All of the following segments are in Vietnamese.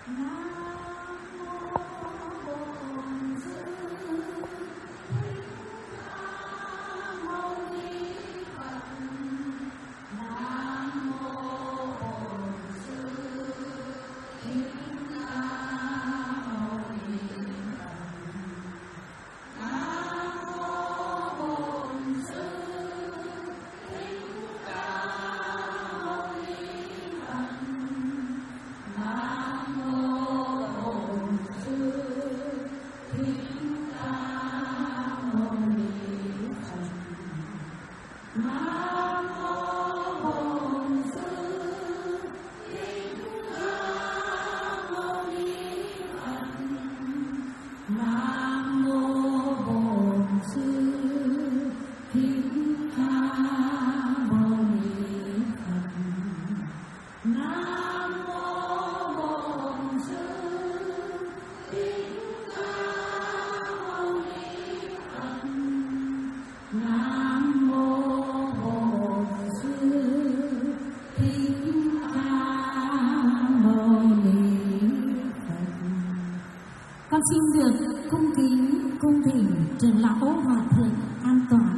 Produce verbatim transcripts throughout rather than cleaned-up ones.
Con xin được cung kính cung thỉnh trưởng lão Hòa thượng an tọa.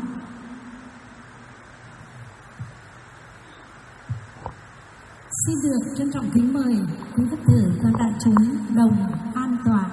Xin được trân trọng kính mời quý Phật tử và đại chúng đồng an tọa.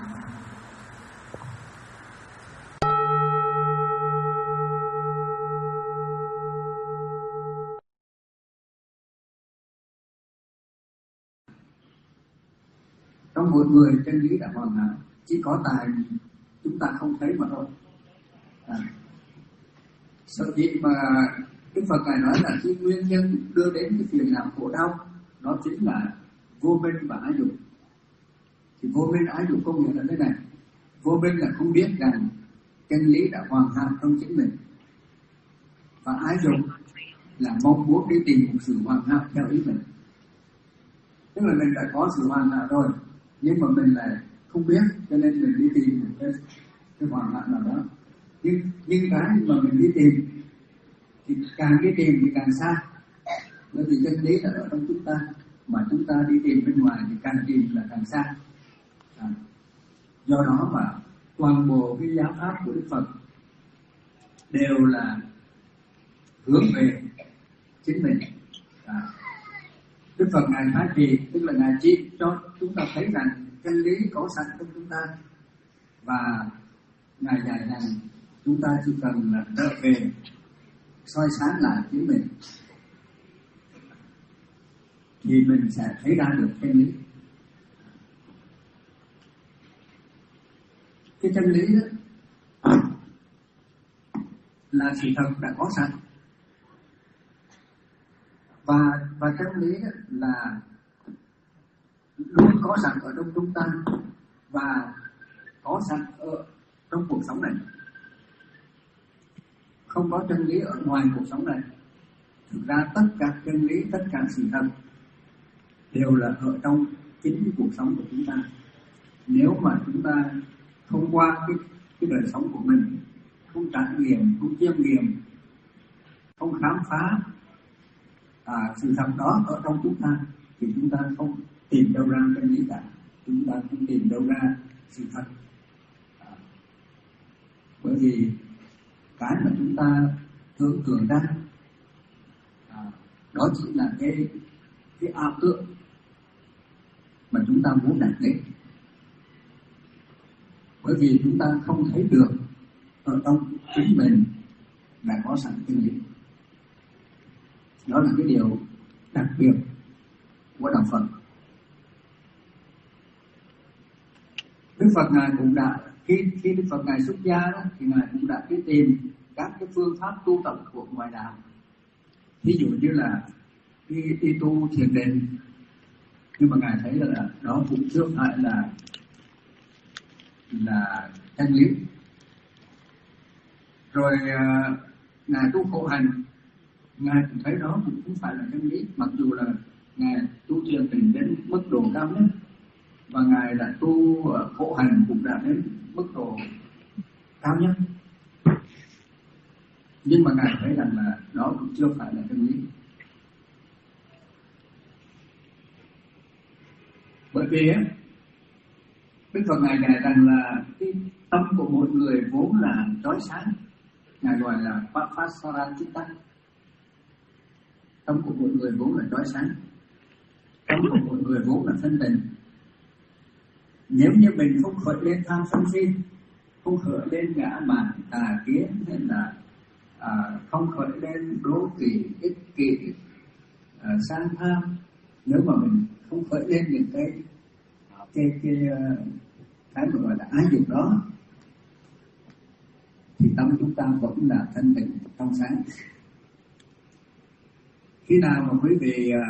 Trong một người chân lý đã hoàn hảo, chỉ có tài chúng ta không thấy mà thôi. À, sở dĩ mà Đức Phật ngài nói là cái nguyên nhân đưa đến cái phiền não khổ đau đó chính là vô minh và ái dục. Thì vô minh ái dục có nghĩa là thế này: vô minh là không biết rằng chân lý đã hoàn hảo trong chính mình, và ái dục là mong muốn đi tìm một sự hoàn hảo theo ý mình. Tức là mình đã có sự hoàn hảo rồi, nhưng mà mình lại không biết, cho nên mình đi tìm một cái, cái hoàn hảo nào đó. Nhưng nhưng cái mà mình đi tìm thì càng đi tìm thì càng xa, bởi vì chân lý là ở trong chúng ta, mà chúng ta đi tìm bên ngoài thì càng tìm là càng xa. À, do đó mà toàn bộ cái giáo pháp của Đức Phật đều là hướng về chính mình. À, Đức Phật ngài phá trì, tức là ngài chỉ cho chúng ta thấy rằng chân lý có sẵn trong chúng ta, và ngài dạy rằng chúng ta chỉ cần là trở về soi sáng lại chính mình thì mình sẽ thấy ra được chân lý. Cái chân lý đó là sự thật đã có sẵn, và và chân lý đó là luôn có sẵn ở trong chúng ta và có sẵn ở trong cuộc sống này. Không có chân lý ở ngoài cuộc sống này. Thực ra tất cả chân lý, tất cả sự thật đều là ở trong chính cuộc sống của chúng ta. Nếu mà chúng ta thông qua cái, cái đời sống của mình, không trải nghiệm, không chiêm nghiệm, không khám phá à, sự thật đó ở trong chúng ta, thì chúng ta không tìm đâu ra chân lý cả, chúng ta không tìm đâu ra sự thật. À, bởi vì cái mà chúng ta tưởng tượng ra à, đó chỉ là cái cái ảo tưởng mà chúng ta muốn đạt đến, bởi vì chúng ta không thấy được ở trong chính mình đã có sẵn chân lý. Đó là cái điều đặc biệt của đạo Phật. Đức Phật ngài cũng đã khi khi Đức Phật ngài xuất gia đó, thì ngài cũng đã đi tìm các cái phương pháp tu tập của ngoại đạo. Ví dụ như là đi, đi tu thiền định, nhưng mà ngài thấy là đó cũng chưa phải là là chân lý. Rồi uh, ngài tu khổ hạnh, ngài cũng thấy đó cũng không phải là chân lý, mặc dù là ngài tu thiền định đến mức độ cao nhất, và ngài đã tu uh, khổ hạnh cũng đã đến mức độ cao nhất, nhưng mà ngài thấy rằng là đó cũng chưa phải là chân lý. Bởi vì á, Đức Phật Ngài dạy rằng là cái tâm của mỗi người vốn là chói sáng, Ngài gọi là Papasarachitta. Tâm của mỗi người vốn là chói sáng, tâm của mỗi người vốn là thanh tịnh. Nếu như mình không khởi lên tham sân si, không khởi lên ngã mạn tà kiến, hay là à, không khởi lên đố kỵ, ích kỷ, à, sang tham, nếu mà mình không khởi lên những cái cái cái cái mà gọi là ái dục đó, thì tâm chúng ta vẫn là thanh tịnh trong sáng. Khi nào mà quý vị à,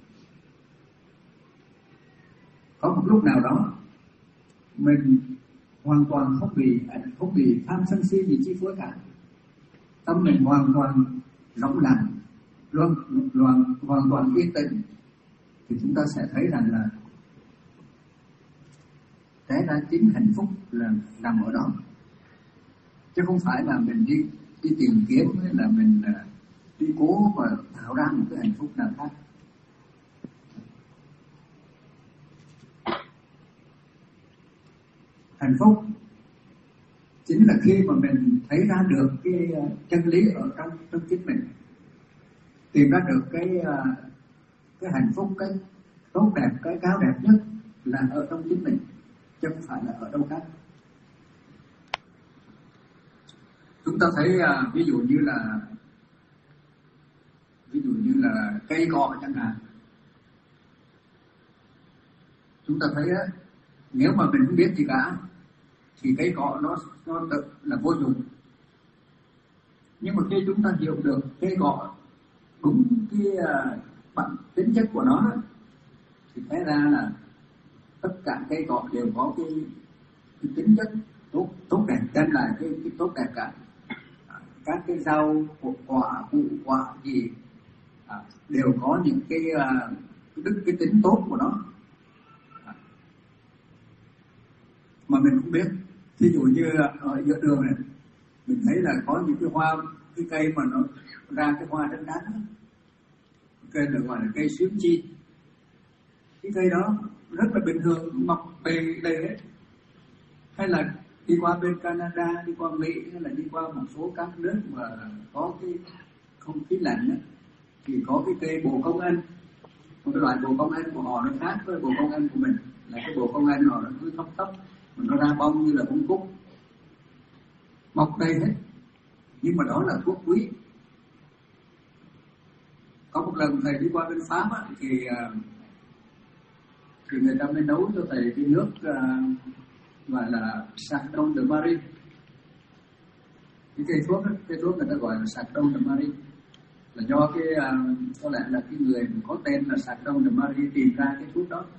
có một lúc nào đó mình hoàn toàn không bị không bị tham sân si gì chi phối cả, tâm mình hoàn toàn rộng lặng, hoàn, hoàn, hoàn toàn yên tĩnh, thì chúng ta sẽ thấy rằng là cái ra chính hạnh phúc là nằm ở đó, chứ không phải là mình đi đi tìm kiếm, hay là mình đi cố và tạo ra một cái hạnh phúc nào khác. Hạnh phúc chính là khi mà mình thấy ra được cái chân lý ở trong trong chính mình, tìm ra được cái cái hạnh phúc, cái tốt đẹp, cái cao đẹp nhất là ở trong chính mình, chứ không phải là ở đâu khác. Chúng ta thấy ví dụ như là ví dụ như là cây cọ chẳng hạn, chúng ta thấy á, nếu mà mình không biết gì cả thì cây cọ nó nó tự là vô dụng. Nhưng mà khi chúng ta hiểu được cây cọ đúng cái uh, bản tính chất của nó, thì thấy ra là tất cả cây cọ đều có cái, cái tính chất tốt tốt đẹp, đem lại cái, cái tốt đẹp cả. Các cái rau, quả, củ quả gì à, đều có những cái uh, cái đức cái tính tốt của nó à, mà mình không biết. Ví dụ như ở giữa đường này, mình thấy là có những cái hoa, cái cây mà nó ra cái hoa trắng trắng, cây được gọi là cây xuyến chi. Cái cây đó rất là bình thường, mọc đầy đầy hết. Hay là đi qua bên Canada, đi qua Mỹ, hay là đi qua một số các nước mà có cái không khí lạnh ấy, thì có cái cây bồ công anh. Một cái loại bồ công anh của họ nó khác với bồ công anh của mình, là cái bồ công anh họ nó cứ thấp thấp, nó ra bông như là bông cúc, mọc đầy hết. Nhưng mà đó là thuốc quý. Có một lần thầy đi qua bên Pháp á, thì thì người ta mới nấu cho thầy cái nước uh, gọi là Chardon de Marie. Cái cây thuốc đó, cây thuốc người ta gọi là Chardon de Marie, là do cái uh, có lẽ là cái người có tên là Chardon de Marie tìm ra cái thuốc đó.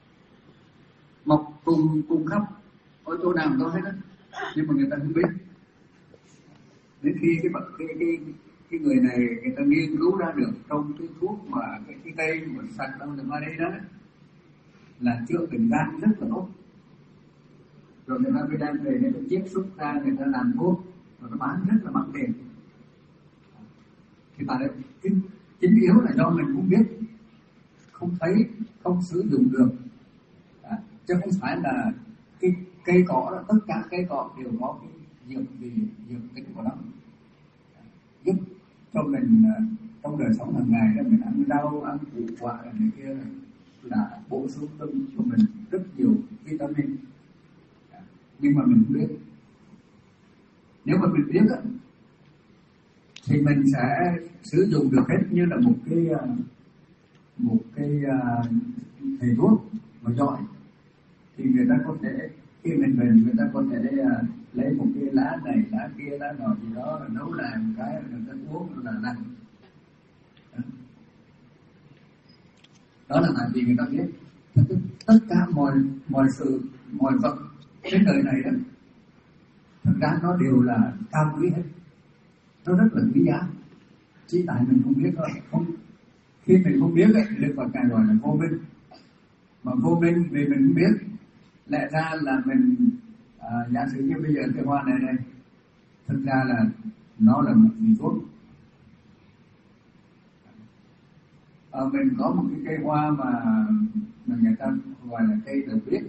Mọc cùng cùng khắp ở chỗ nào có hết đó, nhưng mà người ta không biết. Đến khi cái cái cái cái người này người ta nghiên cứu ra được trong cái thuốc mà cái, cái cây mà Chardon de Marie đó là chữa bệnh gan rất là tốt, rồi người ta mới đem về người ta chiết xuất ra, người ta làm thuốc rồi nó bán rất là mắc tiền. Thì tại chính, chính yếu là do mình không biết, không thấy, không sử dụng được à, chứ không phải là cái cây cỏ đó, tất cả cây cỏ đều có cái dược vì dược tính của nó à, giúp cho mình à, trong đời sống hàng ngày đó, mình ăn rau, ăn củ quả này kia là bổ sung cho mình rất nhiều vitamin à, nhưng mà mình không biết. Nếu mà mình biết đó, thì mình sẽ sử dụng được hết như là một cái một cái thầy thuốc mà giỏi, thì người ta có thể khi mình bệnh người ta có thể lấy một cái lá này lá kia lá nọ gì đó rồi nấu làm cái người ta uống là lành. Đó là tại vì người ta biết tất cả mọi mọi sự mọi vật trên đời này đó, thật ra nó đều là cao quý hết, nó rất là quý giá, chỉ tại mình không biết thôi. Không, khi mình không biết ấy, Đức Phật Ngài gọi là vô minh. Mà vô minh vì mình không biết, lẽ ra là mình à, giả sử như bây giờ cái hoa này này, thực ra là nó là một vị thuốc. À, mình có một cái cây hoa mà mà người ta gọi là cây được biết.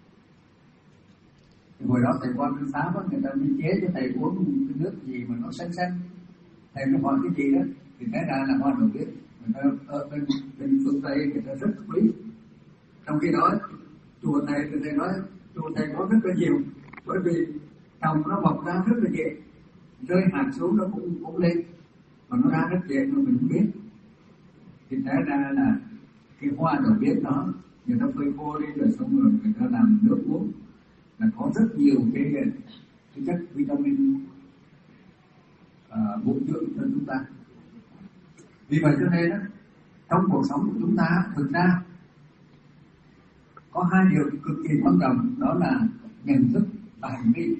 Thì hồi đó thầy quan tư pháp người ta mới chế cho thầy uống cái nước gì mà nó xanh xanh, thầy mới hỏi cái gì đó thì té ra là hoa đậu biếc. Người ta ở bên bên phương Tây người ta rất quý. Trong khi đó chùa thầy thì thầy nói chùa thầy có rất là nhiều, bởi vì trồng nó mọc ra rất là dễ, rơi hạt xuống nó cũng cũng lên, mà nó ra rất dễ mà mình không biết. Thì té ra là cái hoa đậu biếc đó người ta phơi khô đi rồi xong rồi người ta làm nước uống, là có rất nhiều cái, cái chất vitamin uh, bổ dưỡng cho chúng ta. Vì vậy cho nên đó, trong cuộc sống của chúng ta thực ra có hai điều cực kỳ quan trọng, đó là nhận thức và hành vi.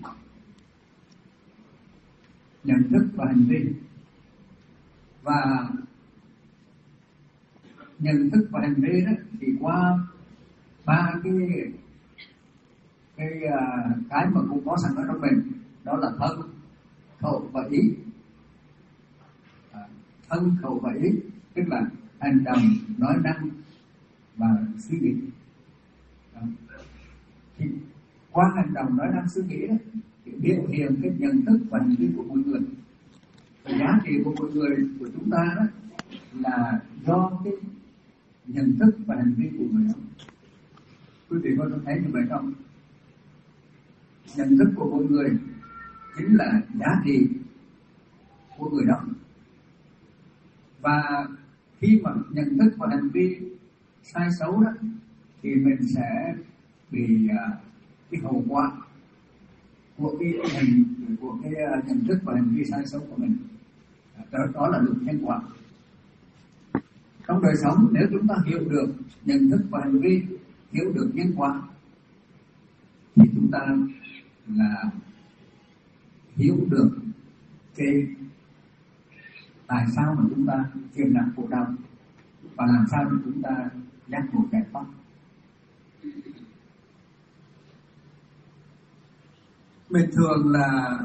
Nhận thức và hành vi. Và nhận thức và hành vi đó thì qua ba cái cái uh, cái mà cũng có sẵn ở trong mình, đó là thân, khẩu và ý. À, thân, khẩu và ý tức là hành động, nói năng và suy nghĩ. À, thì qua hành động, nói năng, suy nghĩ đó thì biểu hiện cái nhận thức và hành vi của mọi người. Và giá trị của mọi người của chúng ta đó là do cái nhận thức và hành vi của người đó. Quý vị có thấy như vậy không? Nhận thức của mọi người chính là giá trị của người đó. Và khi mà nhận thức và hành vi sai xấu đó thì mình sẽ bị uh, cái hậu quả của cái hành của cái uh, nhận thức và hành vi sai xấu của mình. Đó, đó là luật nhân quả. Trong đời sống nếu chúng ta hiểu được nhận thức và hành vi, hiểu được nhân quả, thì chúng ta là hiểu được cái tại sao mà chúng ta phiền não khổ đau và làm sao để chúng ta giác ngộ giải thoát. Mình thường là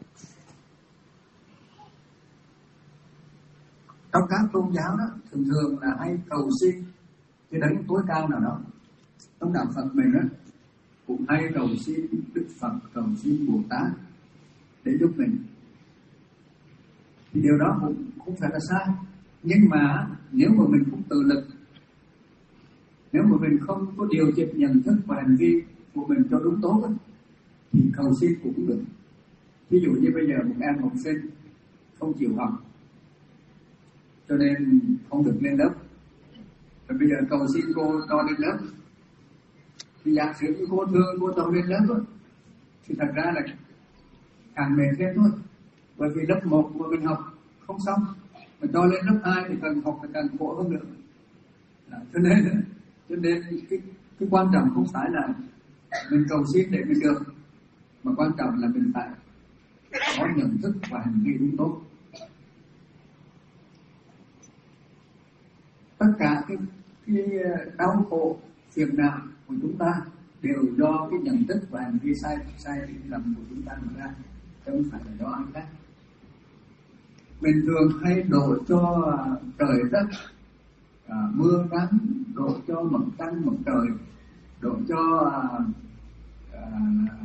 trong các tôn giáo đó thường thường là hay cầu xin cái đấng tối cao nào đó. Trong đạo Phật mình đó cũng hay cầu xin Đức Phật, cầu xin Bồ Tát để giúp mình. Thì điều đó cũng không phải là sai, nhưng mà nếu mà mình không tự lực, nếu mà mình không có điều chỉnh nhận thức và hành vi của mình cho đúng tốt đó, thì cầu xin cũng được. Ví dụ như bây giờ một em học sinh không chịu học, cho nên không được lên lớp, rồi bây giờ cầu xin cô cho lên lớp. Thì giả sử như cô thương cô cho lên lớp đó, thì thật ra là càng mệt thêm thôi. Bởi vì lớp một mà mình học không xong, mà cho lên lớp hai thì cần học thì càng khổ hơn nữa. À, cho nên cho nên cái, cái quan trọng không phải là mình cầu xin để mình được, mà quan trọng là mình phải có nhận thức và hành vi đúng tốt. Tất cả cái, cái đau khổ, phiền não của chúng ta đều do cái nhận thức và hành vi sai sai lầm của chúng ta mà ra, chứ không phải là do ai khác. Mình thường hay đổ cho trời đất à, mưa nắng, đổ cho mặt trăng mặt trời, đổ cho à, à,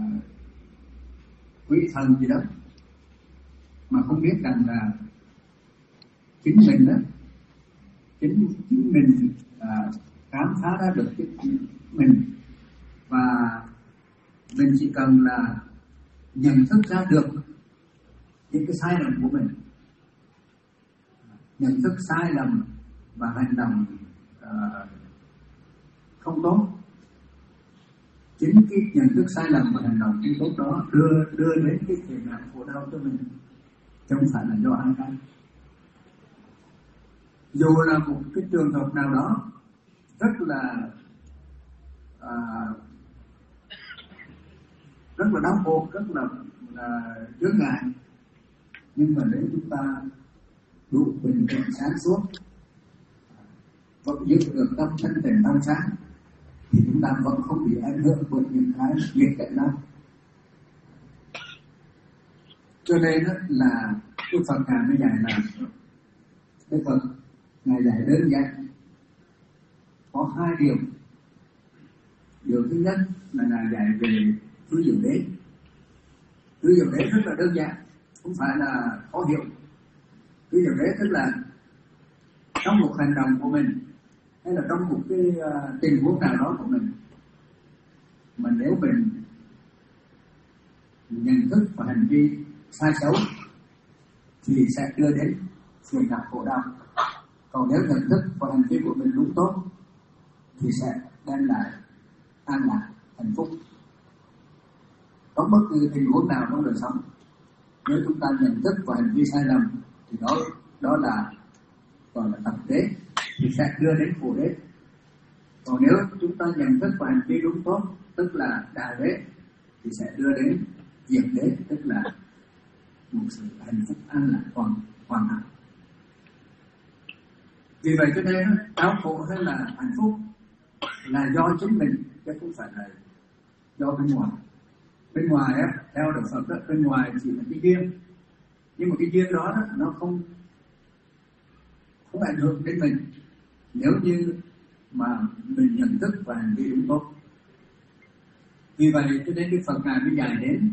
quỷ thần gì đó, mà không biết rằng là chính mình đó, chính chính mình à, khám phá ra được chính mình, và mình chỉ cần là nhận thức ra được những cái sai lầm của mình, nhận thức sai lầm và hành động uh, không tốt. Chính cái nhận thức sai lầm và hành động không tốt đó đưa đưa đến cái phiền não khổ đau cho mình, chứ không phải là do ai khác. Dù là một cái trường hợp nào đó rất là uh, rất là đau khổ, rất là là chướng ngại, nhưng mà nếu chúng ta đủ bình tĩnh sáng suốt, vẫn giữ được tâm thân thể trong sáng, thì chúng ta vẫn không bị ảnh hưởng bởi những cái nghiệp cảnh đó. Cho nên đó là Đức Phật Ngài mới dạy là Đức Phật Ngài dạy đơn giản có hai điều Điều thứ nhất là Ngài dạy về tứ diệu đế. Tứ diệu đế rất là đơn giản, không phải là khó hiểu. Tứ diệu đế tức là trong một hành động của mình hay là trong một cái uh, tình huống nào đó của mình, mà nếu mình nhận thức và hành vi sai xấu thì sẽ đưa đến phiền não khổ đau. Còn nếu nhận thức và hành vi của mình đúng tốt thì sẽ đem lại an lạc, hạnh phúc. Trong bất cứ tình huống nào trong đời sống, nếu chúng ta nhận thức và hành vi sai lầm thì đó đó là gọi là tập đế, thì sẽ đưa đến khổ đế. Còn nếu chúng ta nhận thức và hành vi đúng tốt, tức là đà đế, thì sẽ đưa đến diệt đế, tức là một sự hạnh phúc an lạc hoàn hoàn hảo. Vì vậy cho nên đau khổ hay là hạnh phúc là do chính mình, chứ không phải là do bên ngoài. Bên ngoài á, theo Đạo Phật đó, bên ngoài chỉ là cái duyên, nhưng mà cái duyên đó, đó nó không không ảnh hưởng đến mình nếu như mà mình nhận thức và hành vi đúng tốt. Vì vậy cho nên Đức Phật Ngài mới dạy đến,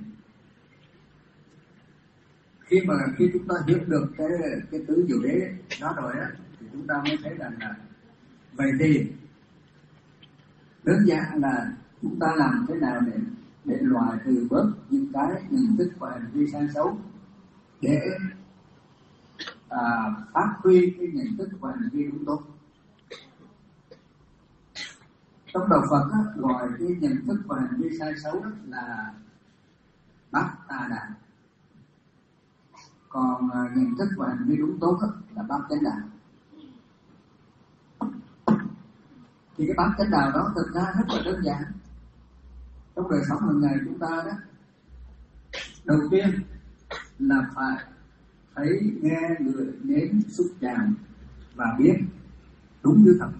khi mà khi chúng ta hiểu được cái cái tứ diệu đế đó rồi á, thì chúng ta mới thấy rằng là vậy thì đơn giản là chúng ta làm thế nào để để loại trừ bớt những cái nhận thức và hành vi sai xấu, để à, phát huy cái nhận thức và hành vi đúng tốt. Trong Đạo Phật á, gọi cái nhận thức và hành vi sai xấu đó là bát tà đạo, còn à, nhận thức và hành vi đúng tốt đó, là bát chánh đạo. Thì cái bát chánh đạo đó thực ra rất là đơn giản. Trong đời sống hàng ngày chúng ta đó, đầu tiên là phải thấy, nghe, người, nếm, xúc chạm và biết đúng như thật.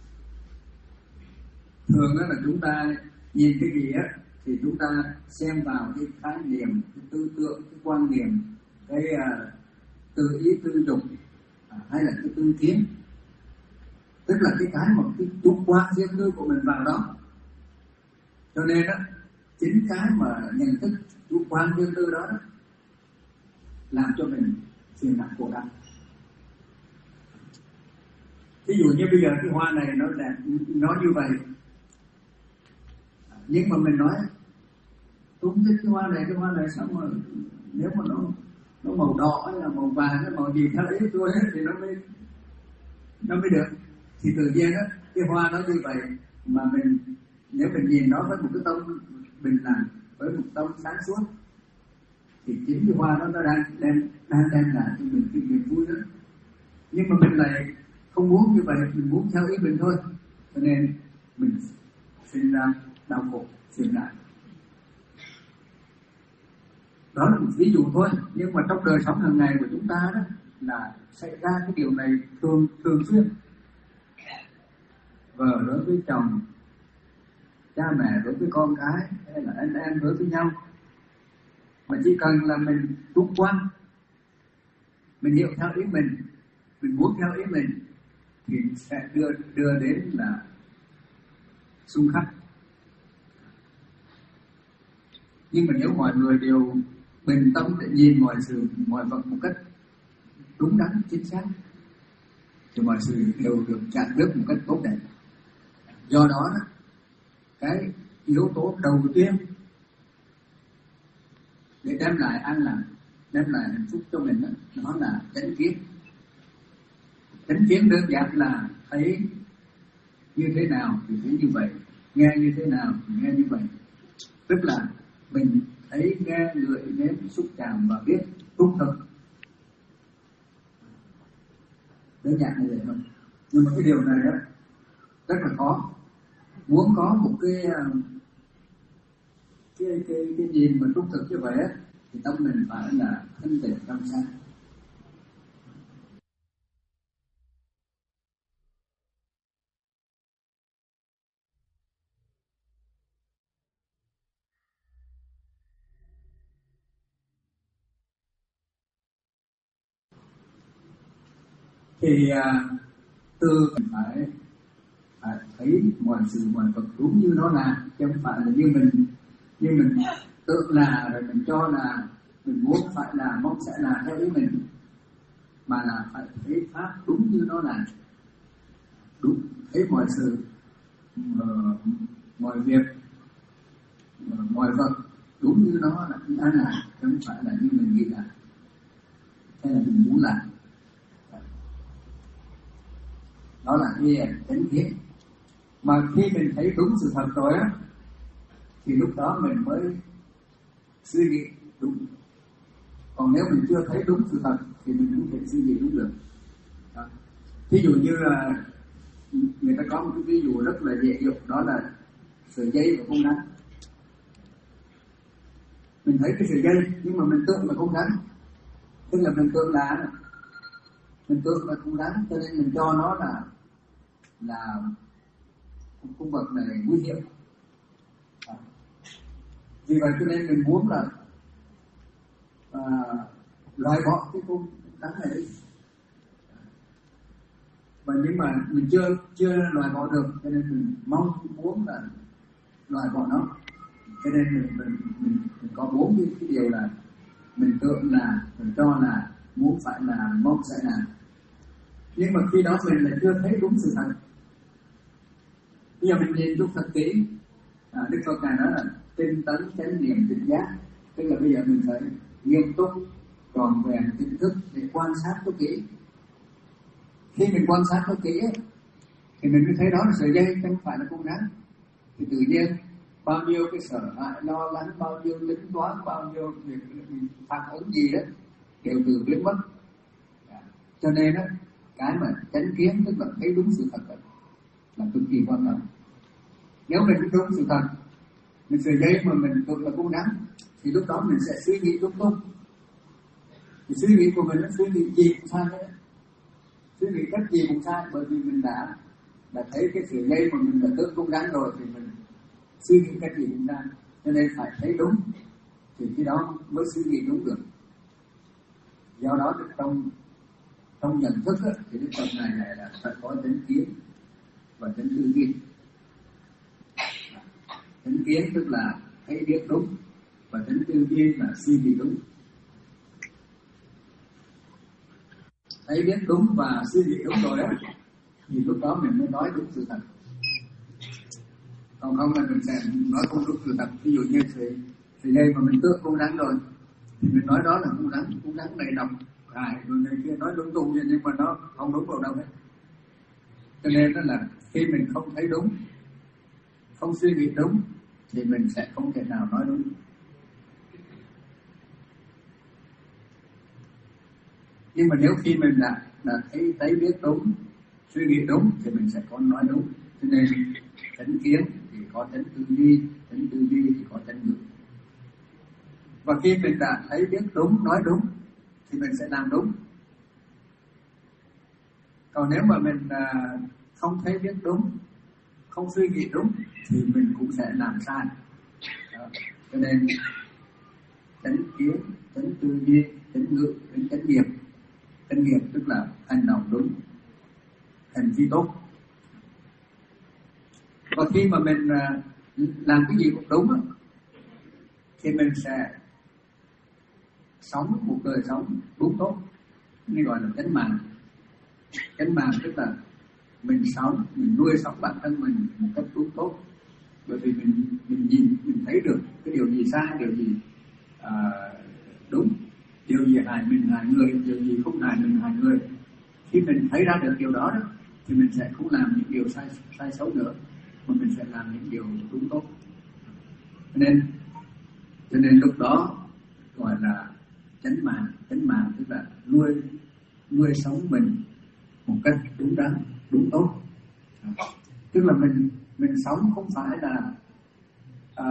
Thường đó là chúng ta nhìn cái gì á thì chúng ta xem vào cái khái niệm, cái tư tưởng, cái quan niệm, cái uh, tư ý tư dục uh, hay là cái tư kiến, tức là cái cái một cái chủ quan riêng tư của mình vào đó. Cho nên đó, chính cái mà nhận thức chủ quan riêng tư đó, đó làm cho mình phiền não khổ đau. Ví dụ như bây giờ cái hoa này nó đẹp, nó như vậy, nhưng mà mình nói tôi không thích cái hoa này, cái hoa này sao mà nếu mà nó nó màu đỏ hay là màu vàng hay màu gì theo ý tôi ấy, thì nó mới nó mới được. Thì tự nhiên á, cái hoa nó như vậy mà mình nếu mình nhìn nó với một cái tâm bình lặng, với một tâm sáng suốt, thì chính cái hoa đó nó đang đem đang đem lại cho mình cái niềm vui đó. Nhưng mà mình lại không muốn như vậy, mình muốn theo ý mình thôi, cho nên mình sinh ra đau khổ, phiền não. Đó là một ví dụ thôi, nhưng mà trong đời sống hàng ngày của chúng ta đó là xảy ra cái điều này thường thường xuyên. Vợ đối với chồng, cha mẹ đối với con cái, hay là anh em đối với nhau, mà chỉ cần là mình chủ quan, mình hiểu theo ý mình, mình muốn theo ý mình, thì sẽ đưa đưa đến là xung khắc. Nhưng mà nếu mọi người đều bình tâm để nhìn mọi sự, mọi vật một cách đúng đắn, chính xác, thì mọi sự đều được chặt đứt một cách tốt đẹp. Do đó, cái yếu tố đầu tiên để đem lại an lạc, đem lại hạnh phúc cho mình đó, nó là chánh kiến. Chánh kiến đơn giản là thấy như thế nào thì thấy như vậy, nghe như thế nào thì nghe như vậy. Tức là mình thấy, nghe, ngửi, nếm, xúc chạm và biết đúng thật. Đơn giản như vậy thôi. Nhưng mà cái điều này đó rất là khó. Muốn có một cái cái cái cái nhìn mà trung thực như vậy á, thì tâm mình phải là thanh tịnh trong sáng. Thì à, từ phải, phải thấy mọi sự mọi vật đúng như nó là, chứ không phải là như mình như mình tự là rồi mình cho là mình muốn phải là mong sẽ là theo ý mình, mà là phải thấy pháp đúng như nó là, đúng thấy mọi sự uh, mọi việc uh, mọi vật đúng như nó là như anh là, chứ không phải là như mình nghĩ là hay là mình muốn làm. Đó là cái chánh kiến. Mà khi mình thấy đúng sự thật rồi á, thì lúc đó mình mới suy nghĩ đúng. Còn nếu mình chưa thấy đúng sự thật thì mình không thể suy nghĩ đúng được. Đó. Ví dụ như là người ta có một cái ví dụ rất là dễ hiểu, đó là sợi dây và con rắn. Mình thấy cái sợi dây nhưng mà mình tưởng là con rắn, tức là mình tưởng là mình tưởng là con rắn, cho nên mình cho nó là là con vật này nguy hiểm. À. Vì vậy cho nên mình muốn là à, loại bỏ cái con rắn này đi. Và nhưng mà mình chưa chưa loại bỏ được, cho nên mình mong muốn là loại bỏ nó. Cho nên mình mình, mình, mình có bốn cái, cái điều là mình tưởng là, mình cho là, muốn phải là, mong sẽ là. Nhưng mà khi đó mình lại chưa thấy đúng sự thật. Bây giờ mình nhìn lúc thật kỹ, à, Đức Phật Ngài nói là tinh tấn chánh niệm tỉnh giác, tức là bây giờ mình phải nghiêm túc tròn vẹn tỉnh thức để quan sát cho kỹ. Khi mình quan sát cho kỹ ấy, thì mình mới thấy đó là sợi dây, không phải là con rắn. Thì tự nhiên bao nhiêu cái sợ hãi, lo lắng, bao nhiêu tính toán, bao nhiêu việc phản ứng gì đó đều từ biến mất. Cho nên đó, cái mà chánh kiến tức là thấy đúng sự thật là cực kỳ quan trọng. Nếu mình biết đúng sự thật, mình sợi dây mà mình tưởng là con rắn, thì lúc đó mình sẽ suy nghĩ lung tung. Thì suy nghĩ của mình nó suy nghĩ gì cũng sai hết, suy nghĩ cách gì cũng sai, bởi vì mình đã đã thấy cái sợi dây mà mình đã tưởng con rắn rồi thì mình suy nghĩ cách gì cũng sai. Cho nên phải thấy đúng thì khi đó mới suy nghĩ đúng được. Do đó trong trong nhận thức á, thì cái phần này này là phải có chánh kiến và chánh tư duy. Chánh kiến tức là thấy biết đúng, và chánh tư duy là suy nghĩ đúng. Thấy biết đúng và suy nghĩ đúng rồi á, thì lúc đó mình mới nói đúng sự thật. Còn không là mình sẽ nói không đúng sự thật. Ví dụ như sợi sợi dây mà mình tưởng con rắn rồi, thì mình nói đó là con rắn, con rắn này độc hại, rồi người kia nói đúng tung, nhưng mà nó không đúng vào đâu hết. Cho nên đó là khi mình không thấy đúng, không suy nghĩ đúng, thì mình sẽ không thể nào nói đúng. Nhưng mà nếu khi mình đã, đã thấy, thấy biết đúng, suy nghĩ đúng, thì mình sẽ có nói đúng. Cho nên chánh kiến thì có chánh tư duy, chánh tư duy thì có chánh ngữ. Và khi mình đã thấy biết đúng, nói đúng, thì mình sẽ làm đúng. Còn nếu mà mình à, không thấy biết đúng, không suy nghĩ đúng, thì mình cũng sẽ làm sai. Đó. Cho nên chánh kiến, chánh tư duy, chánh ngữ, chánh chánh nghiệp. Chánh nghiệp tức là hành động đúng, hành vi tốt. Và khi mà mình à, làm cái gì cũng đúng á, thì mình sẽ sống một đời sống đúng tốt, nên gọi là chánh mạng. Chánh mạng tức là mình sống, mình nuôi sống bản thân mình một cách đúng tốt, bởi vì mình mình nhìn, mình thấy được cái điều gì sai, điều gì à, đúng, điều gì hại mình hại người, điều gì không hại mình hại người. Khi mình thấy ra được điều đó, đó thì mình sẽ không làm những điều sai sai xấu nữa, mà mình sẽ làm những điều đúng tốt. Cho nên cho nên lúc đó gọi là chánh mạng. Chánh mạng tức là nuôi nuôi sống mình một cách đúng đắn, đúng tốt. Tức là mình mình sống không phải là à,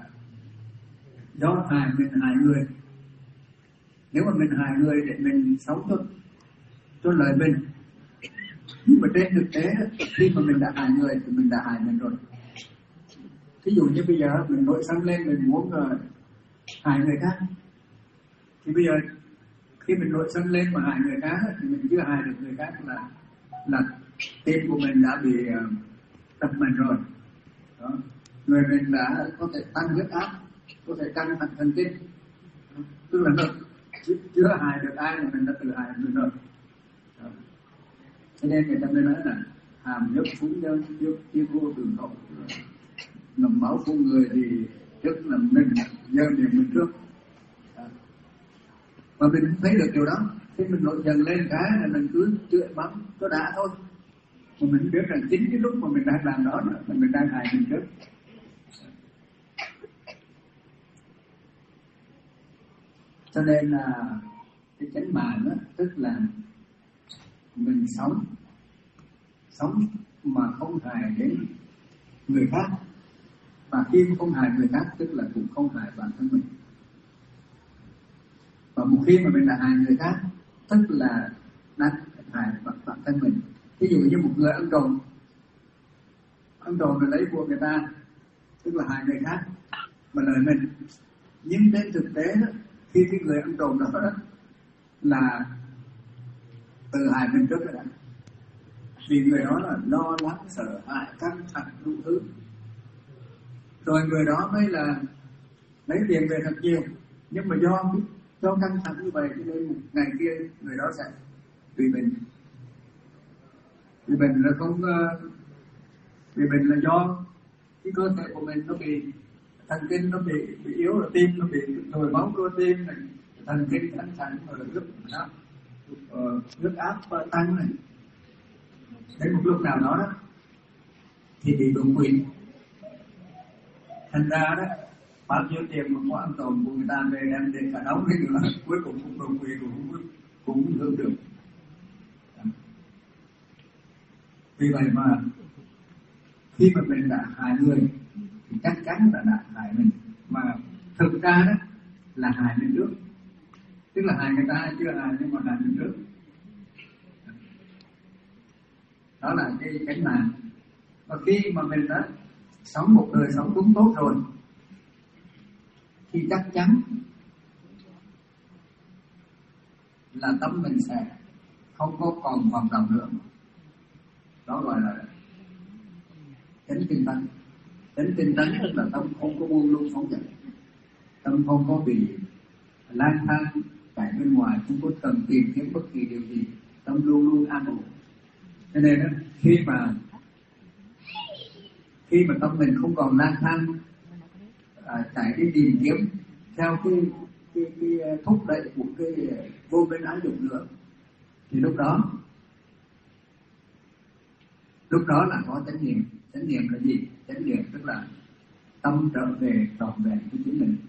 do hại mình hại người. Nếu mà mình hại người để mình sống cho cho lợi mình, nhưng mà trên thực tế khi mà mình đã hại người thì mình đã hại mình rồi. Ví dụ như bây giờ mình nổi sân lên, mình muốn uh, hại người khác, thì bây giờ khi mình nổi sân lên mà hại người khác thì mình chưa hại được người khác, là là tim của mình đã bị uh, tập mình rồi. Đó. Người mình đã có thể tăng huyết áp, có thể căng thẳng thần kinh, tức là nó chưa hại được ai mà mình đã tự hại mình rồi. Đó. Cho nên người ta mới nói là hàm nhấp phúng nhân trước tiêu vô từ khẩu, ngầm máu phun người thì trước là mình dơ miệng mình trước. Đó. Mà mình cũng thấy được điều đó. Khi mình nổi dần lên cái là mình cứ chửi mắng có đã thôi, mà mình biết rằng chính cái lúc mà mình đang làm đó là mình đang hại mình trước. Cho nên là cái chánh mạng đó, tức là mình sống sống mà không hại đến người khác, và khi không hại người khác tức là cũng không hại bản thân mình. Và một khi mà mình đã hại người khác tức là đang hại bản thân mình. Ví dụ như một người ăn trộm, ăn trộm rồi lấy của người ta, tức là hại người khác mà lợi mình. Nhưng trên thực tế đó, khi cái người ăn trộm đó, đó là tự hại mình trước rồi đó. Vì người đó là lo lắng, sợ hãi, căng thẳng đủ thứ, rồi người đó mới là lấy tiền về thật nhiều, nhưng mà do do căng thẳng như vậy cho nên một ngày kia người đó sẽ bị bệnh. Bị bệnh là không bị bệnh là do cái cơ thể của mình nó bị thần kinh nó bị bị yếu, là tim nó bị nhồi máu cơ tim này, thần kinh căng thẳng rồi huyết áp huyết áp tăng này. Đến một lúc nào đó, đó thì bị đột quỵ. Thành ra đó bao nhiêu tiền mà có ăn trộm của người ta về đem đến cả đống cái nữa, cuối cùng cũng đột quỵ cũng cũng cũng hưởng được. Vì vậy mà khi mà mình đã hại người thì chắc chắn là đã hại mình, mà thực ra đó là hại mình trước, tức là hại người ta chưa hại nhưng mà hại mình trước. Đó là cái chánh mạng. Và khi mà mình đã sống một đời sống đúng tốt rồi thì chắc chắn là tâm mình sẽ không có còn hoạt động nữa. Đó gọi là chánh tinh tấn. Chánh tinh tấn tức là tâm không có buông lung phóng dật, tâm không có bị lang thang tại bên ngoài, không có cần tìm kiếm bất kỳ điều gì, tâm luôn luôn an ổn. Cho nên đó, khi mà khi mà tâm mình không còn lang thang à, chạy đi tìm kiếm theo cái cái, cái thúc đẩy của cái vô bên ái dục nữa, thì lúc đó lúc đó là có chánh niệm. Chánh niệm là gì? Chánh niệm tức là tâm trở về trọn vẹn với chính mình,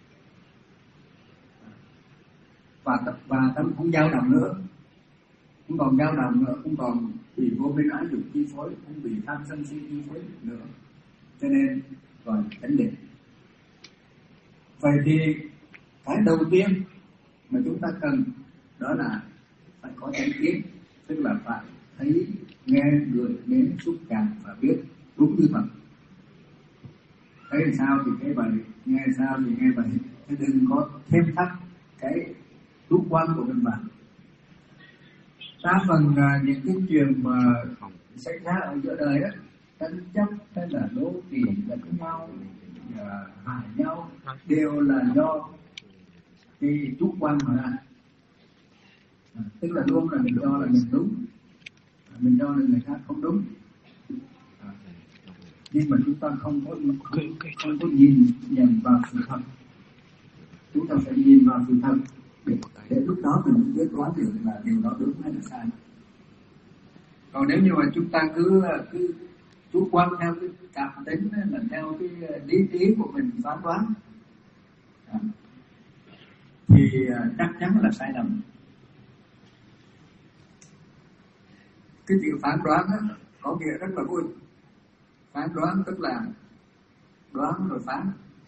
và và tâm không dao động nữa, không còn dao động nữa, không còn bị vô bên ái dục chi phối, không bị tham sân si chi phối nữa. Cho nên gọi chánh niệm. Vậy thì cái đầu tiên mà chúng ta cần đó là phải có chánh kiến, tức là phải thấy, nghe, người, nếm, xúc cảm và biết đúng như thật. Thấy sao thì thấy vậy, nghe sao thì nghe vậy, chứ đừng có thêm thắt cái chủ quan của mình vào. Đa phần uh, những cái chuyện mà xảy ra ở giữa đời đó, tranh chấp hay là đố kỵ lẫn nhau, uh, hại nhau, đều là do cái chủ quan mà ra. À, tức là luôn là mình cho là mình đúng, mình cho là người khác không đúng. À, nhưng mà chúng ta không có không, không có nhìn nhận vào sự thật. Chúng ta phải nhìn vào sự thật để, để lúc đó mình biết đoán được là điều đó đúng hay là sai. Còn nếu như mà chúng ta cứ cứ chủ quan theo cái cảm tính, là theo cái lý trí của mình phán đoán, à, thì chắc chắn là sai lầm. Cái chữ phán đoán đó có nghĩa rất là vui. Phán đoán tức là đoán rồi phán.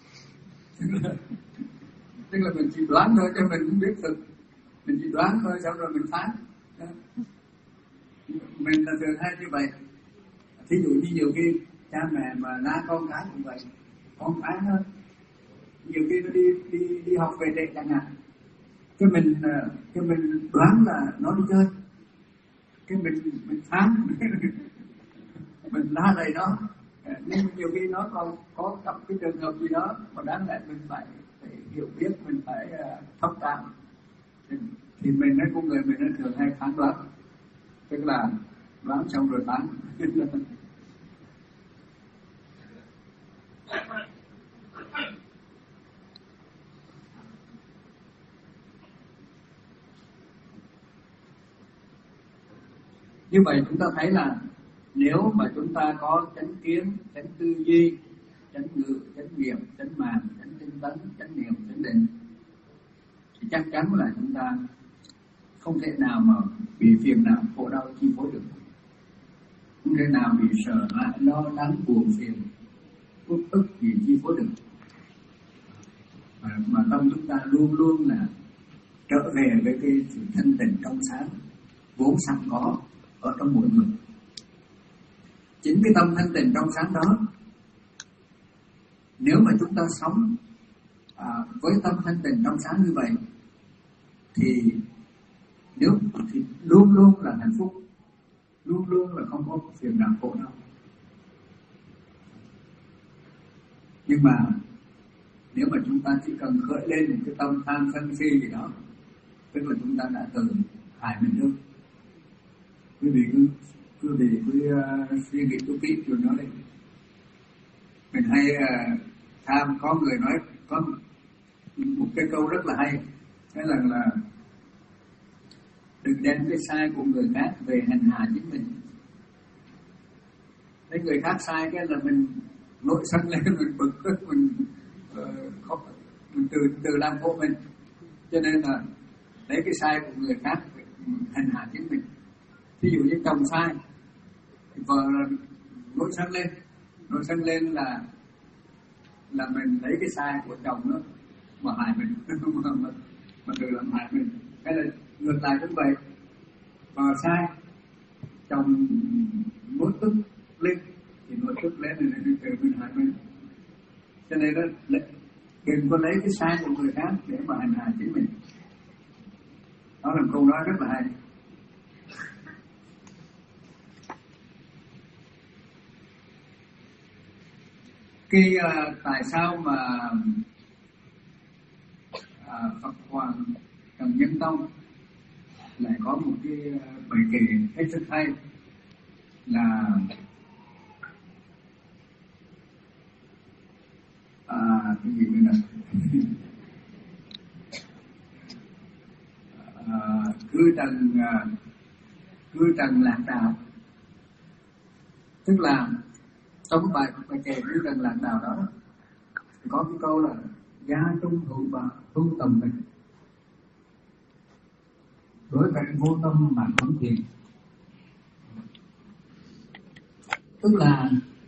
Tức là mình chỉ đoán thôi cho mình không biết thực, mình chỉ đoán thôi xong rồi mình phán. Mình là thường hay như vậy. Thí dụ như nhiều khi cha mẹ mà la con cái cũng vậy, con cái nó nhiều khi nó đi đi đi học về trễ chẳng hạn, cái mình cái mình đoán là nó đi chơi, cái mình mình phán mình la đầy nó, nhưng nhiều khi nó còn có gặp cái trường hợp gì đó mà đáng lẽ mình phải, phải hiểu biết, mình phải uh, thông cảm, thì, thì mình nói con người mình nó thường hay phán đoán, tức là đoán xong rồi phán. Như vậy chúng ta thấy là nếu mà chúng ta có chánh kiến, chánh tư duy, chánh ngữ, chánh nghiệp, chánh mạng, chánh tinh tấn, chánh niệm, chánh định, thì chắc chắn là chúng ta không thể nào mà bị phiền não khổ đau chi phối được, không thể nào bị sợ hãi lo lắng buồn phiền uất ức gì chi phối được, mà, mà tâm chúng ta luôn luôn là trở về với cái sự thanh tịnh trong sáng vốn sẵn có ở trong mỗi người. Chính cái tâm thanh tịnh trong sáng đó, nếu mà chúng ta sống à, với tâm thanh tịnh trong sáng như vậy, thì nếu thì luôn luôn là hạnh phúc, luôn luôn là không có phiền não khổ đau. Nhưng mà nếu mà chúng ta chỉ cần khởi lên một cái tâm tham sân si gì đó, tức là chúng ta đã tự hại mình thôi. Quý vị cứ quý vị cứ uh, suy nghĩ chút ít rồi nói. Mình hay uh, tham, có người nói có một cái câu rất là hay, cái là là đừng đem cái sai của người khác về hành hạ chính mình. Thấy người khác sai cái là mình nổi sân lên, mình bực tức, mình uh, không, mình từ từ làm khổ mình. Cho nên là lấy cái sai của người khác hành hạ chính mình. Ví dụ như chồng sai, vợ nổi sân lên, nổi sân lên là là mình lấy cái sai của chồng đó mà hại mình, mà, mà, mà tự làm hại mình. Cái là ngược lại cũng vậy, vợ sai, chồng nổi tức lên thì nổi tức lên là tự mình hại mình. Cho nên đó, đừng có lấy cái sai của người khác để mà hành hạ chính mình. Đó là một câu nói rất là hay. Cái uh, tại sao mà uh, Phật Hoàng Trần Nhân Tông lại có một cái uh, bài kệ hết sức hay là à, cái gì nữa nè à, cư trần uh, cư trần lạc đạo, tức là trong bài bài kệ cư trần lạc đạo đó có cái câu là gia trung hữu và tu tầm mình, đối cảnh vô tâm mà không thiền. Tức là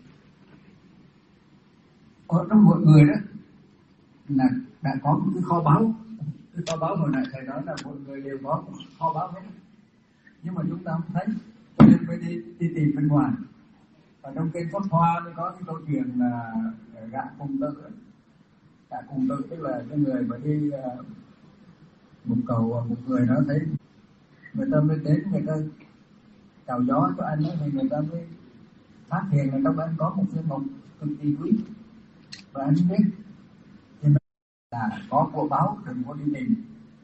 ở trong mỗi người đó là đã có một cái kho báu. Cái kho báu hồi nãy thầy nói là mỗi người đều có một kho báu hết, nhưng mà chúng ta không thấy, cho nên phải đi, đi tìm bên ngoài. Và trong kinh Pháp Hoa mới có cái câu chuyện là gã cùng tự. Gã cùng tự tức là cái người mà đi uh, một cầu một người đó thấy người ta mới đến, người ta chào gió cho anh ấy, thì người ta mới phát hiện là trong anh có một cái mộng cực kỳ quý, và anh biết thì là có của báo, đừng có đi tìm.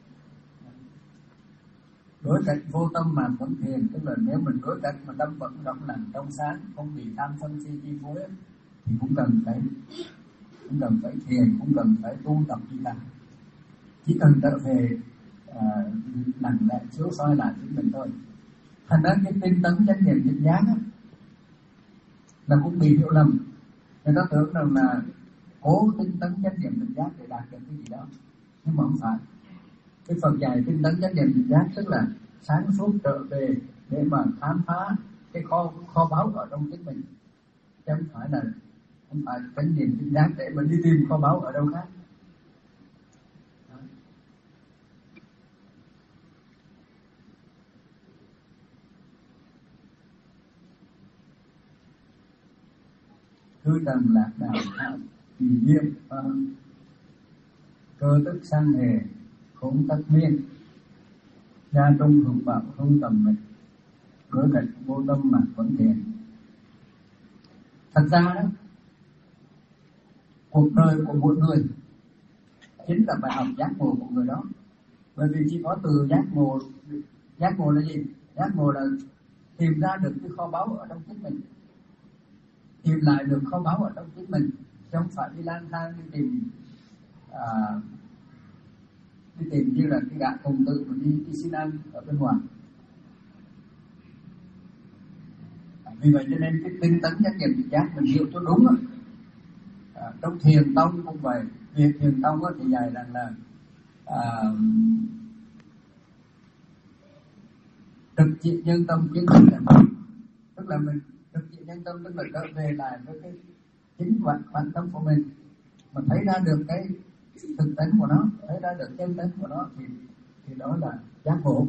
Đối cảnh vô tâm mà vẫn thiền, tức là nếu mình đối cảnh mà tâm vẫn rộng lặng trong sáng, không bị tham sân si chi phối, thì cũng cần phải cũng cần phải thiền, cũng cần phải tu tập đi làm. Chỉ cần trở về uh, lặng lẽ chiếu soi lại chính mình thôi. Thành ra cái tinh tấn chánh niệm định giác á, là cũng bị hiểu lầm. Người ta tưởng rằng là cố tinh tấn chánh niệm định giác để đạt được cái gì đó, nhưng mà không phải. Cái phần dạy tinh tấn chánh niệm định giác tức là sáng suốt trở về để mà khám phá cái kho kho báu ở trong chính mình, chứ không phải là không phải chánh niệm định giác để mà đi tìm kho báu ở đâu khác. Cư trần lạc đạo kỳ diệm cơ tức sanh hề khốn tất miên, gia trung hữu bảo hữu tầm mình, đối cảnh vô tâm mà vẫn thiền. Thật ra đó, cuộc đời của một người chính là bài học giác ngộ của người đó. Bởi vì chỉ có từ giác ngộ, giác ngộ là gì? Giác ngộ là tìm ra được cái kho báu ở trong chính mình, tìm lại được kho báu ở trong chính mình, chứ không phải đi lang thang đi tìm à, đi tìm như là cái gã cùng tự mà đi, đi xin ăn ở bên ngoài. À, vì vậy cho nên cái tinh tấn chánh niệm tỉnh giác mình hiểu cho đúng đó. À, trong thiền tông cũng vậy. Việc thiền tông thì dạy rằng là à, trực trị nhân tâm kiến thức, tức là mình trực trị nhân tâm, tức là trở về lại với cái chính bản, bản tâm của mình, mà thấy ra được cái thực tính của nó, thấy ra được chân tính của nó thì thì đó là giác ngộ.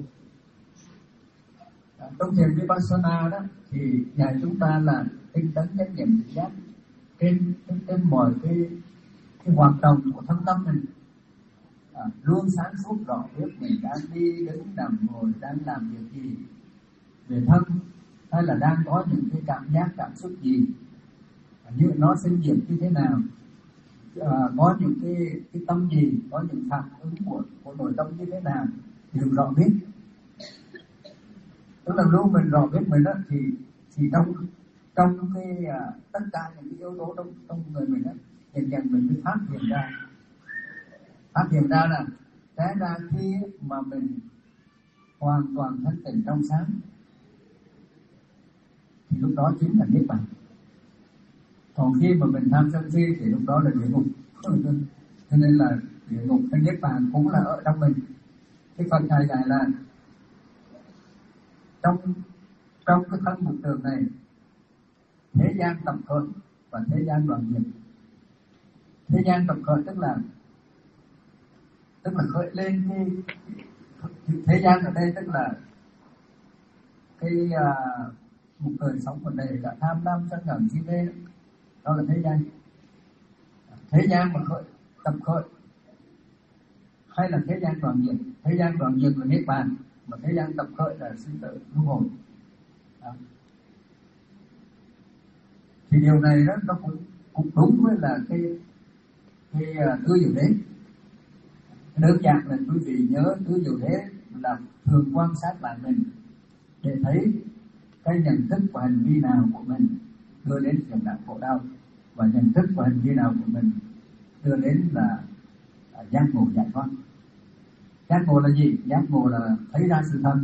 À, trong thiền vipassana đó thì dạy chúng ta là tinh tấn chánh niệm tỉnh giác trên trên, trên mọi cái cái hoạt động của thân tâm mình. À, luôn sáng suốt rõ biết mình đang đi đứng nằm ngồi đang làm việc gì về thân, hay là đang có những cái cảm giác cảm xúc gì, à, như nó sinh diệt như thế nào, à, có những cái cái tâm gì, có những phản ứng của của nội tâm như thế nào, đều rõ biết. Tức là luôn mình rõ biết mình đó thì thì trong trong cái à, tất cả những cái yếu tố trong trong người mình đó, dần dần mình mới phát hiện ra phát hiện ra là té ra khi mà mình hoàn toàn thanh tịnh trong sáng thì lúc đó chính là niết bàn. Còn khi mà mình tham sân si thì lúc đó là địa ngục. Cho nên là địa ngục hay niết bàn cũng là ở trong mình. Cái phần thầy dạy là trong trong cái thân mục trường này, thế gian tập khởi và thế gian đoạn diệt. Thế gian tập khởi tức là tức là khởi lên cái thế gian ở đây, tức là cái uh, một đời sống ở đây đã tham lam sân hận si mê, đó là thế gian. Thế gian mà khởi tập khởi hay là thế gian đoạn diệt. Thế gian đoạn diệt là niết bàn, mà thế gian tập khởi là sinh tử luân hồi. Đó. Thì điều này đó nó cũng cũng đúng với là cái cái uh, tứ diệu đế. Đơn giản là quý vị nhớ tứ diệu đế là thường quan sát lại mình để thấy cái nhận thức và hành vi nào của mình đưa đến phiền não khổ đau, và nhận thức và hành vi nào của mình đưa đến là à, giác ngộ giải thoát. Giác ngộ là gì? Giác ngộ là thấy ra sự thật,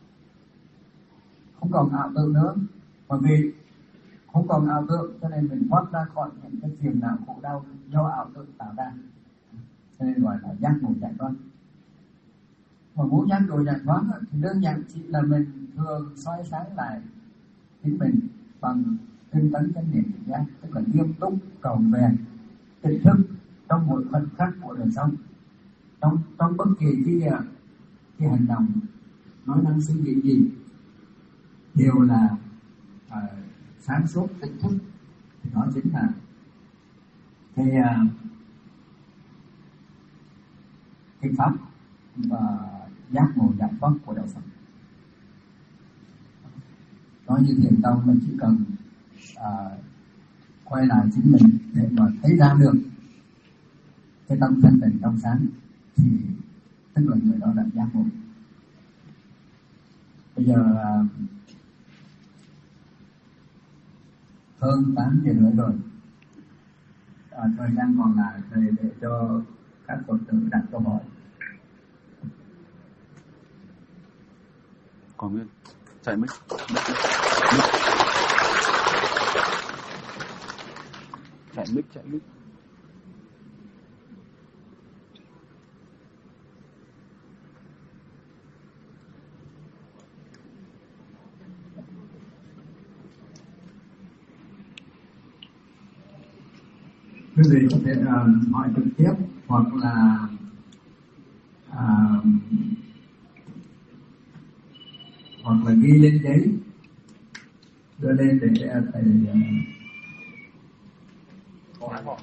không còn ảo tưởng nữa. Bởi vì không còn ảo tưởng cho nên mình thoát ra khỏi những cái phiền não khổ đau do ảo tưởng tạo ra, cho nên gọi là giác ngộ giải thoát. Mà muốn giác ngộ giải thoát thì đơn giản chỉ là mình thường soi sáng lại chính mình bằng tinh tấn chánh niệm tỉnh giác, tức là nghiêm túc trọn vẹn tỉnh thức trong mỗi khoảnh khắc của đời sống, trong trong bất kỳ cái cái hành động nói năng suy nghĩ gì đều là uh, sáng suốt tỉnh thức. Thì đó chính là cái uh, cái pháp và giác ngộ giải thoát của đạo Phật. Nói như thiền tông mình chỉ cần à, quay lại chính mình để mà thấy ra được cái tâm thanh tịnh trong sáng thì tức là người đó đã giác ngộ. Bây giờ à, hơn tám giờ nữa rồi, à, thời gian còn lại để, để cho các Phật tử đặt câu hỏi. Còn Nguyên chạy mic, chạy mic, chạy mic. Quý vị có thể uh, hỏi trực tiếp hoặc là uh, hoặc là ghi lên giấy đưa lên để thầy uh,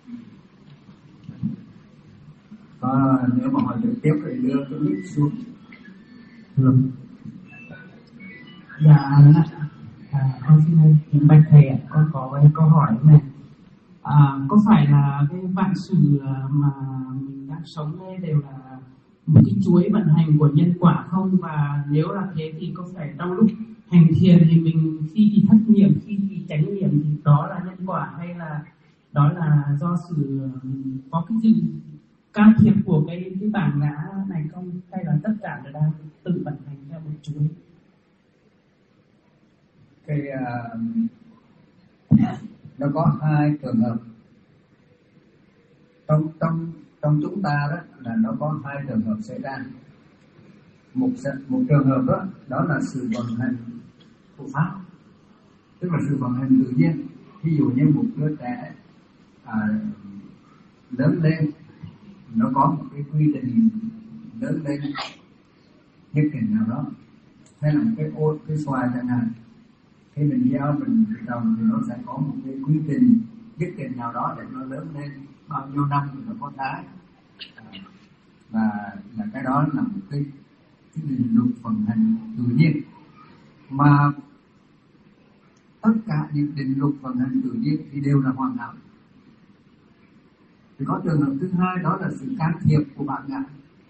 có. Nếu mà hỏi trực tiếp thì đưa cái mic xuống. Được. Dạ, à, con xin kính bạch thầy ạ, con có cái câu hỏi này. À, có phải là cái vạn sự mà mình đang sống đây đều là một cái chuỗi vận hành của nhân quả không? Và nếu là thế thì có phải trong lúc hành thiền thì mình khi thì thất niệm, khi thì chánh niệm thì đó là nhân quả, hay là đó là do sự có cái sự can thiệp của cái cái bản ngã này không, hay là tất cả đều đang tự vận hành theo một chuỗi? Cái uh, nó có hai trường hợp trong trong trong chúng ta, đó là nó có hai trường hợp xảy ra. Một một trường hợp đó đó là sự vận hành của pháp, tức là sự vận hành tự nhiên. Ví dụ như một đứa trẻ à, lớn lên, nó có một cái quy trình lớn lên nhất định nào đó, hay là một cái ô cái xoài chẳng hạn, khi mình gieo mình trồng thì nó sẽ có một cái quy trình nhất định nào đó để nó lớn lên, bao nhiêu năm thì nó có trái, và là cái đó là một cái cái định luật vận hành tự nhiên. Mà tất cả những định luật vận hành tự nhiên thì đều là hoàn hảo. Thì có trường hợp thứ hai, đó là sự can thiệp của bản ngã,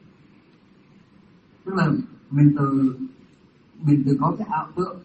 tức là mình từ mình từ có cái ảo tưởng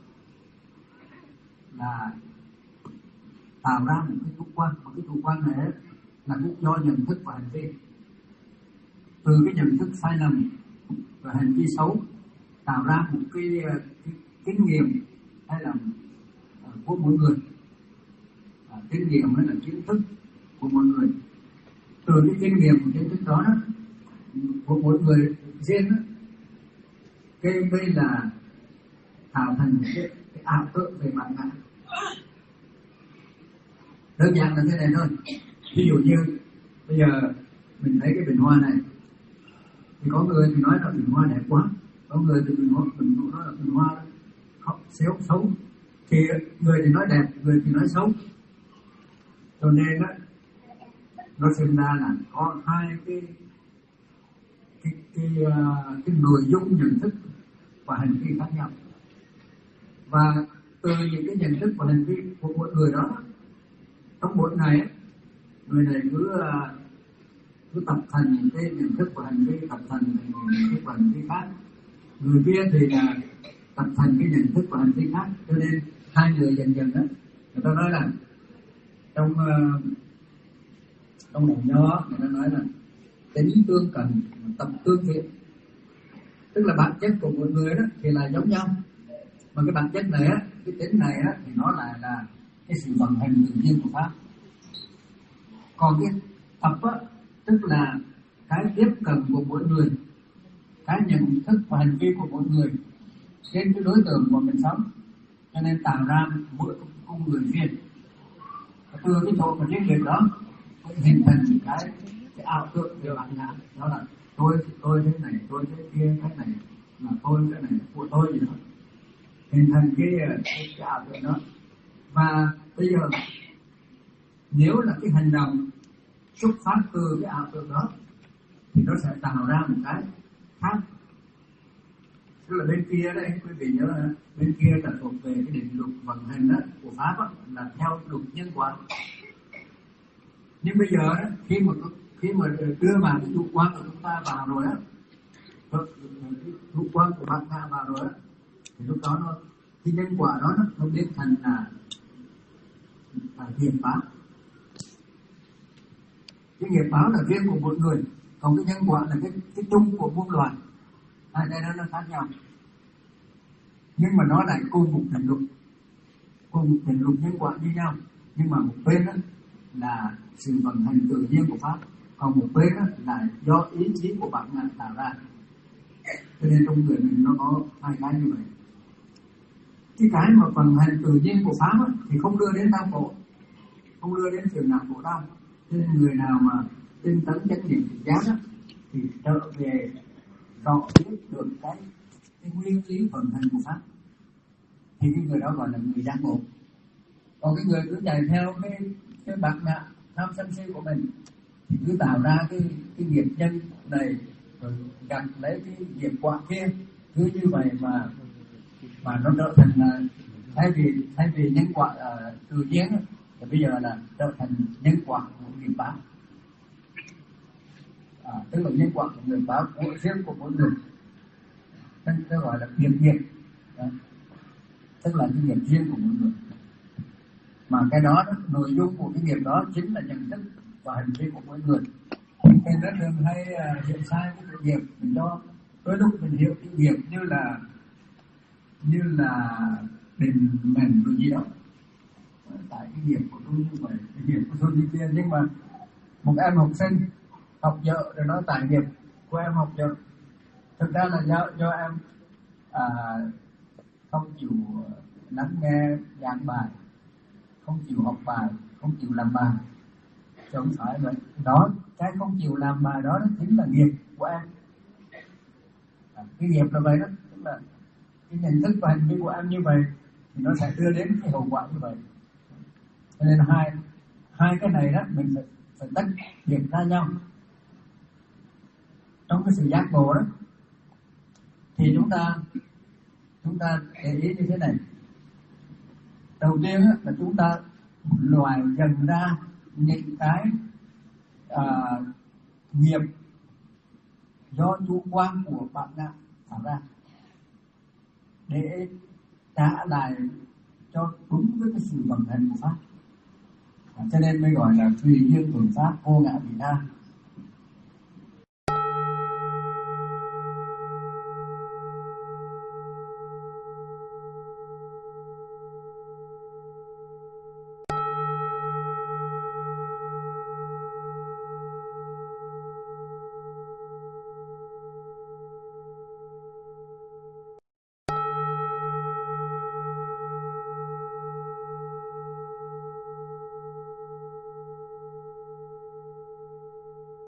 là tạo ra một cái chủ quan, một cái chủ quan này là cũng do nhận thức và hành vi. Từ cái nhận thức sai lầm và hành vi xấu tạo ra một cái, cái kinh nghiệm hay là uh, của mỗi người, uh, kinh nghiệm hay là kiến thức của mọi người. Từ cái kinh nghiệm của kiến thức đó, đó của mỗi người riêng đó, cái đây là tạo thành một cái, cái ảo tưởng về bản ngã. Đơn giản là thế này thôi. Ví dụ như bây giờ mình thấy cái bình hoa này, thì có người thì nói là bình hoa đẹp quá, có người thì bình hoa mình cũng nói là bình hoa không xéo xấu. Thì người thì nói đẹp, người thì nói xấu. Cho nên á, nó sinh ra là có hai cái cái cái, uh, cái nội dung nhận thức và hành vi khác nhau. Và từ những cái nhận thức và hành vi của mỗi người đó, trong mỗi ngày người này cứ uh, cứ tập thành những cái nhận thức và hành vi, tập thành những nhận thức và hành vi khác. Người kia thì là tập thành cái nhận thức và hành vi khác. Cho nên hai người dần dần đó, người ta nói là trong uh, trong một nho người ta nói là tính tương cận, tập tương thiện, tức là bản chất của mỗi người đó thì là giống nhau, mà cái bản chất này á, cái tính này á, thì nó lại là cái sự vận hành tự nhiên của pháp. Còn cái tập á, tức là cái tiếp cận của mỗi người, cái nhận thức và hành vi của mỗi người trên cái đối tượng của mình sống, cho nên tạo ra mỗi con người riêng. Từ cái chỗ mà riêng biệt đó hình thành cái cái ảo tưởng về bản ngã, đó là tôi tôi thế này, tôi thế kia, cái này là tôi, cái này của tôi gì đó, hình thành cái cái, cái ảo tưởng đó. Và bây giờ nếu là cái hành động xuất phát từ cái ảo tưởng đó thì nó sẽ tạo ra một cái khác. Tức là bên kia đấy, quý vị nhớ là bên kia là thuộc về cái định luật vận hành đó của pháp đó, là theo luật nhân quả. Nhưng bây giờ đó, khi mà khi mà đưa vào cái chủ quan của chúng ta vào rồi á, chủ quan của bản ngã vào rồi á, thì lúc đó nó cái nhân quả đó nó, nó biến thành là là nghiệp báo. Cái nghiệp báo là riêng của một người, còn cái nhân quả là cái cái chung của muôn loài. Hai cái đó nó khác nhau, nhưng mà nó lại cùng một định luật, cùng một định luật nhân quả như nhau. Nhưng mà một bên đó là sự vận hành tự nhiên của pháp, còn một bên đó là do ý chí của bản ngã tạo ra. Cho nên trong người mình nó có hai cái như vậy. Cái cái mà vận hành tự nhiên của pháp đó, thì không đưa đến đau khổ, không đưa đến trường nào khổ đau. Cho nên người nào mà tinh tấn chánh niệm tỉnh giác đó, thì trở về rõ biết được cái cái nguyên lý vận hành của pháp, thì cái người đó gọi là người giác ngộ. Còn cái người cứ chạy theo cái cái bản ngã tham sân si của mình thì cứ tạo ra cái cái nghiệp nhân này rồi gặt lấy cái nghiệp quả kia, cứ như vậy mà mà nó trở thành là thay vì thay vì nhân quả uh, tự nhiên thì bây giờ là trở thành nhân quả của nghiệp báo. À, tức là nhân quả của người báo của riêng của mỗi người, nên nó gọi là nghiệp nghiệp, tức là cái nghiệp riêng của mỗi người. Mà cái đó, đó nội dung của cái nghiệp đó chính là nhận thức và hành vi của mỗi người. Nên rất thường hay uh, hiểu sai cái nghiệp, mình cho đôi lúc mình hiểu cái nghiệp như là như là định mệnh rồi gì đó, tại cái nghiệp của tôi như vậy, cái nghiệp của tôi như kia. Nhưng mà một em học sinh học dở rồi nói tại nghiệp của em học dở, thực ra là do do em à, không chịu lắng nghe giảng bài, không chịu học bài, không chịu làm bài, chứ không phải vậy. Đó, cái không chịu làm bài đó, đó chính là nghiệp của em. À, cái nghiệp là vậy đó, tức là cái nhận thức và hành vi của em như vậy thì nó sẽ đưa đến cái hậu quả như vậy. Cho nên hai hai cái này đó mình phải phải tách biệt ra nhau. Trong cái sự giác ngộ đó thì chúng ta chúng ta để ý như thế này. Đầu tiên đó, là chúng ta loại dần ra những cái à, nghiệp do chủ quan của bạn nào tạo ra để trả lại cho đúng với cái sự vận hành của pháp. À, cho nên mới gọi là tùy duyên thuận pháp, vô ngã vị tha.